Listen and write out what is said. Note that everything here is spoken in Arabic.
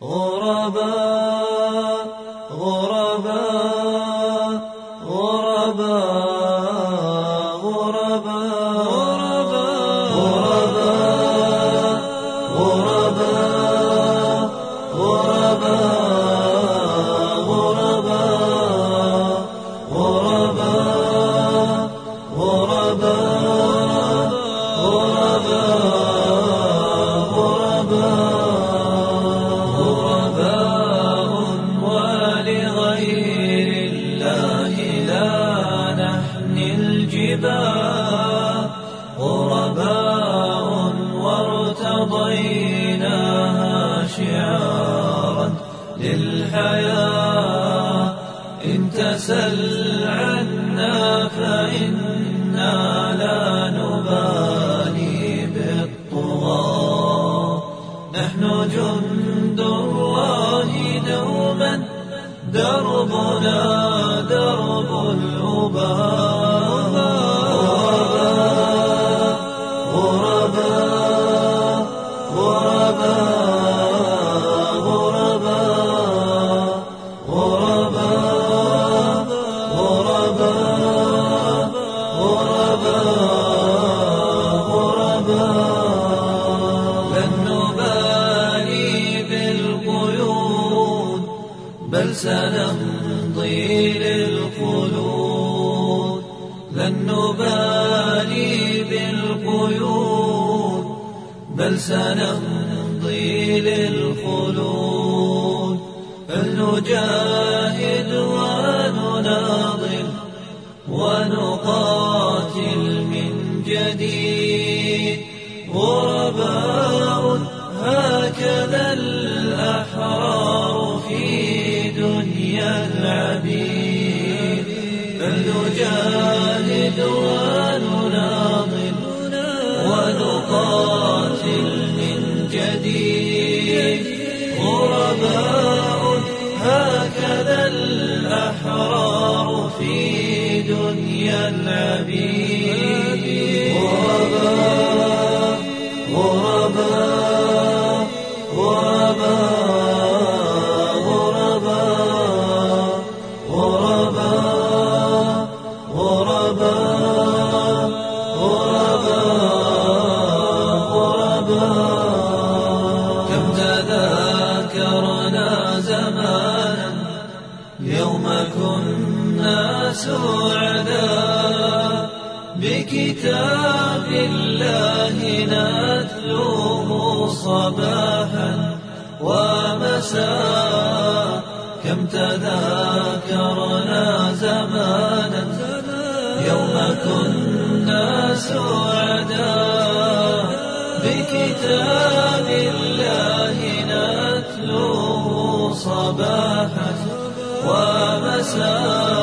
غرباء غرباء غرباء غرباء غرباء غرباء غرباء غرباء غرباء ولغير الله لا نحني الجباه غرباء وارتضيناها شعارا للحياة إن تسل عنا فإنا لا نبالي بالطغاة نحن جند الله دوما دربنا درب الأباء غرباء غرباء غرباء غرباء غرباء لن نبالي بالقيود بل سنمضي للخلود لن نبالي بالقيود بل سنمضي للخلود فلنجاهد ونناضل ونقاتل من جديد غرباء هكذا الأحرار في دنيا العبيد فلنجاهد ونناضل ونقاتل من جديد غرباء هكذا الأحرار في دنيا العبيد غرباء غرباء غرباء غرباء غرباء غرباء كم تذاكرنا زمانا يوم كنا سعداء بكتاب الله نتلوه صباحا ومساء كم تذاكرنا زمانا يوم كنا سعداء بكتاب الله نتلوه صباحا ومساء